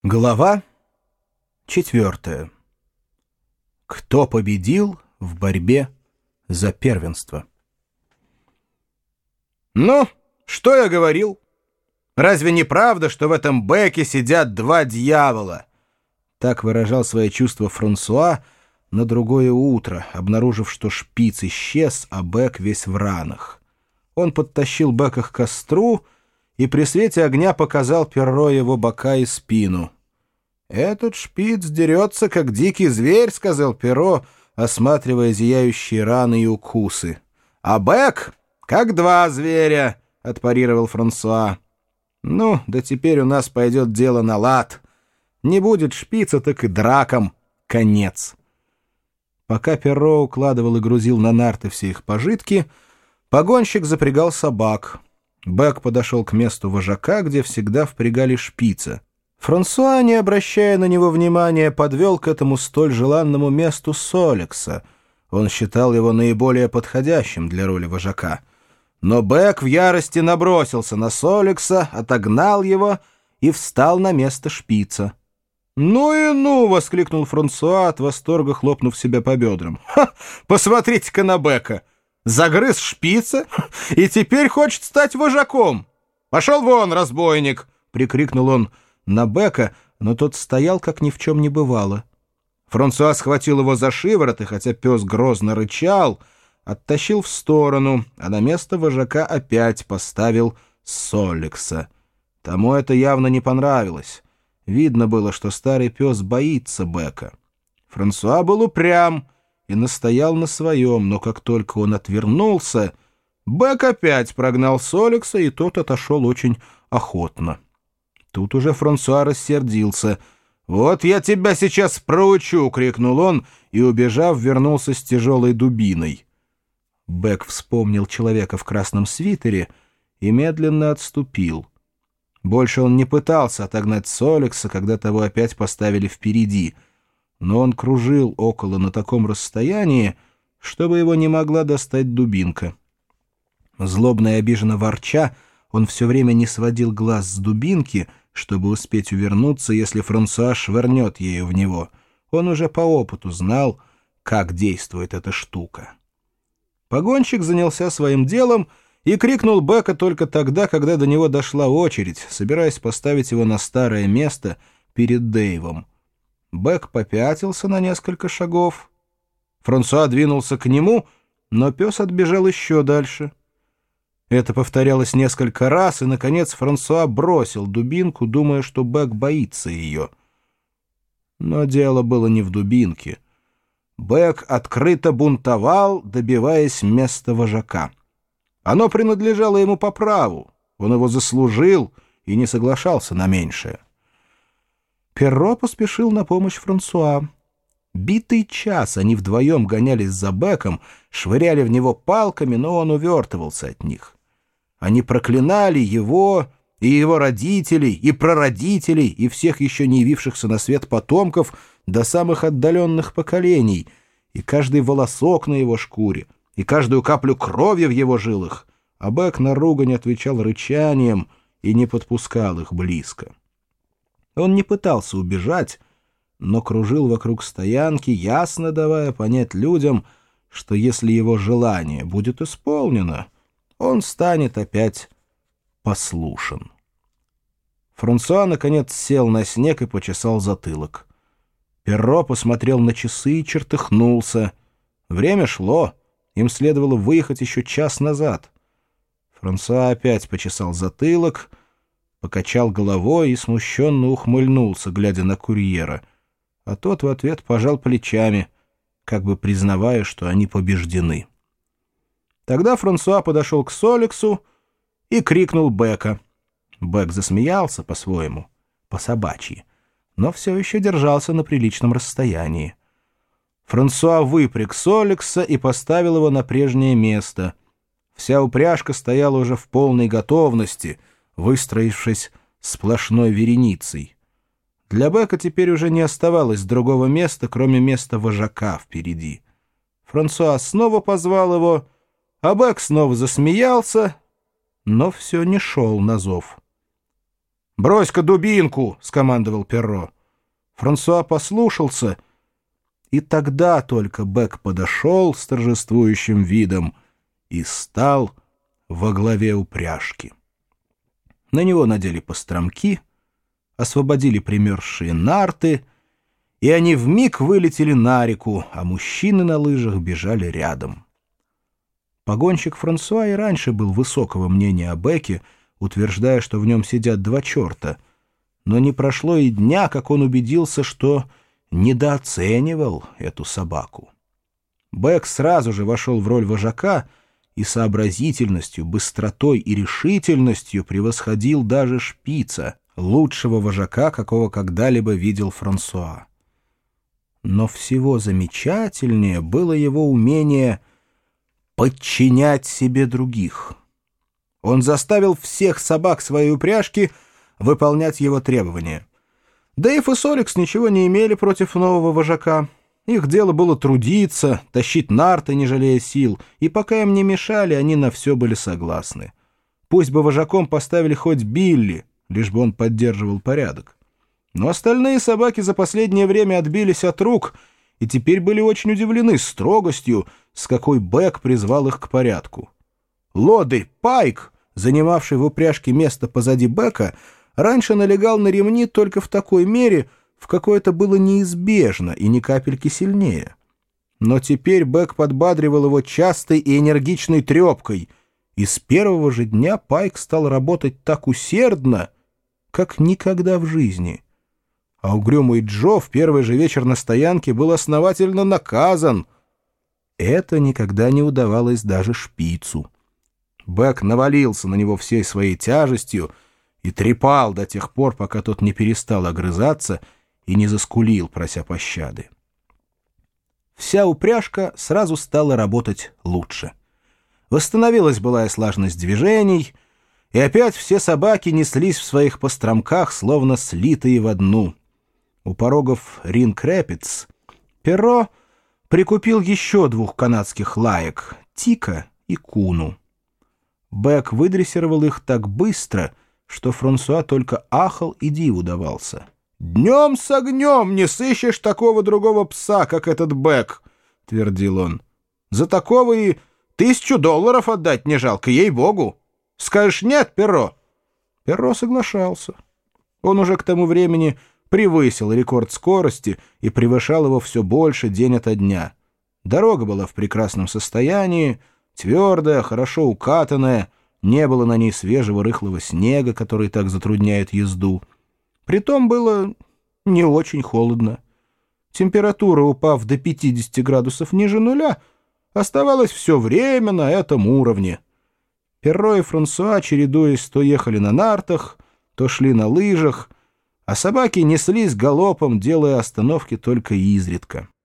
Глава 4. Кто победил в борьбе за первенство? «Ну, что я говорил? Разве не правда, что в этом Беке сидят два дьявола?» Так выражал свои чувства Франсуа на другое утро, обнаружив, что шпиц исчез, а Бек весь в ранах. Он подтащил Бека к костру и при свете огня показал Перро его бока и спину. «Этот шпиц дерется, как дикий зверь», — сказал Перро, осматривая зияющие раны и укусы. «А Бек, как два зверя», — отпарировал Франсуа. «Ну, да теперь у нас пойдет дело на лад. Не будет шпица, так и дракам конец». Пока Перро укладывал и грузил на нарты все их пожитки, погонщик запрягал собак. Бек подошел к месту вожака, где всегда впрягали шпица. Франсуа, не обращая на него внимания, подвел к этому столь желанному месту Соликса. Он считал его наиболее подходящим для роли вожака. Но Бек в ярости набросился на Соликса, отогнал его и встал на место шпица. «Ну и ну!» — воскликнул Франсуа, от восторга хлопнув себя по бедрам. «Ха! Посмотрите-ка на Бека! Загрыз шпица и теперь хочет стать вожаком! Пошел вон, разбойник!» — прикрикнул он на Бека, но тот стоял, как ни в чем не бывало. Франсуа схватил его за шиворот, и хотя пес грозно рычал, оттащил в сторону, а на место вожака опять поставил Соликса. Тому это явно не понравилось. Видно было, что старый пес боится Бека. Франсуа был упрям и настоял на своем, но как только он отвернулся, Бек опять прогнал Соликса, и тот отошел очень охотно. Тут уже Франсуа рассердился. «Вот я тебя сейчас проучу!» — крикнул он и, убежав, вернулся с тяжелой дубиной. Бек вспомнил человека в красном свитере и медленно отступил. Больше он не пытался отогнать Соликса, когда того опять поставили впереди, но он кружил около на таком расстоянии, чтобы его не могла достать дубинка. Злобно и обиженно ворча, он все время не сводил глаз с дубинки, чтобы успеть увернуться, если Франсуа швырнет ею в него. Он уже по опыту знал, как действует эта штука. Погонщик занялся своим делом и крикнул Бека только тогда, когда до него дошла очередь, собираясь поставить его на старое место перед Дэйвом. Бек попятился на несколько шагов. Франсуа двинулся к нему, но пес отбежал еще дальше. Это повторялось несколько раз, и, наконец, Франсуа бросил дубинку, думая, что Бек боится ее. Но дело было не в дубинке. Бек открыто бунтовал, добиваясь места вожака. Оно принадлежало ему по праву, он его заслужил и не соглашался на меньшее. Перро поспешил на помощь Франсуа. Битый час они вдвоем гонялись за Беком, швыряли в него палками, но он увертывался от них. Они проклинали его и его родителей, и прародителей, и всех еще не явившихся на свет потомков до самых отдаленных поколений, и каждый волосок на его шкуре, и каждую каплю крови в его жилах, а Бек на ругань отвечал рычанием и не подпускал их близко. Он не пытался убежать, но кружил вокруг стоянки, ясно давая понять людям, что если его желание будет исполнено, он станет опять послушен. Франсуа, наконец, сел на снег и почесал затылок. Перро посмотрел на часы и чертыхнулся. Время шло, им следовало выехать еще час назад. Франсуа опять почесал затылок, покачал головой и смущенно ухмыльнулся, глядя на курьера, а тот в ответ пожал плечами, как бы признавая, что они побеждены. Тогда Франсуа подошел к Соликсу и крикнул Бека. Бек засмеялся по-своему, по-собачьи, но все еще держался на приличном расстоянии. Франсуа выпряг Соликса и поставил его на прежнее место. Вся упряжка стояла уже в полной готовности, выстроившись сплошной вереницей. Для Бека теперь уже не оставалось другого места, кроме места вожака впереди. Франсуа снова позвал его, а Бек снова засмеялся, но все не шел на зов. «Брось-ка дубинку!» — скомандовал Перро. Франсуа послушался, и тогда только Бек подошел с торжествующим видом и стал во главе упряжки. На него надели постромки, освободили примерзшие нарты, и они вмиг вылетели на реку, а мужчины на лыжах бежали рядом. Погонщик Франсуа и раньше был высокого мнения о Беке, утверждая, что в нем сидят два черта, но не прошло и дня, как он убедился, что недооценивал эту собаку. Бек сразу же вошел в роль вожака и сообразительностью, быстротой и решительностью превосходил даже Шпица, лучшего вожака, какого когда-либо видел Франсуа. Но всего замечательнее было его умение подчинять себе других. Он заставил всех собак своей упряжки выполнять его требования. Дэйв и Соликс ничего не имели против нового вожака. Их дело было трудиться, тащить нарты, не жалея сил, и пока им не мешали, они на все были согласны. Пусть бы вожаком поставили хоть Билли, лишь бы он поддерживал порядок. Но остальные собаки за последнее время отбились от рук и теперь были очень удивлены строгостью, с какой Бек призвал их к порядку. Лодырь Пайк, занимавший в упряжке место позади Бека, раньше налегал на ремни только в такой мере, в какой это было неизбежно и ни капельки сильнее. Но теперь Бек подбадривал его частой и энергичной трепкой, и с первого же дня Пайк стал работать так усердно, как никогда в жизни. А угрюмый Джо в первый же вечер на стоянке был основательно наказан. Это никогда не удавалось даже Шпицу. Бек навалился на него всей своей тяжестью и трепал до тех пор, пока тот не перестал огрызаться и не заскулил, прося пощады. Вся упряжка сразу стала работать лучше. Восстановилась былая слаженность движений, и опять все собаки неслись в своих постромках, словно слитые в одну. У порогов Ринг-Рэпидс Перро прикупил еще двух канадских лаек — Тика и Куну. Бек выдрессировал их так быстро, что Франсуа только ахал и диву давался. «Днем с огнем не сыщешь такого другого пса, как этот Бек», — твердил он. «За такого и $1000 отдать не жалко, ей-богу. Скажешь нет, Перро?» Перро соглашался. Он уже к тому времени превысил рекорд скорости и превышал его все больше день ото дня. Дорога была в прекрасном состоянии, твердая, хорошо укатанная, не было на ней свежего рыхлого снега, который так затрудняет езду. Притом было не очень холодно. Температура, упав до 50 градусов ниже нуля, оставалась все время на этом уровне. Перро и Франсуа, чередуясь, то ехали на нартах, то шли на лыжах, а собаки неслись галопом, делая остановки только изредка.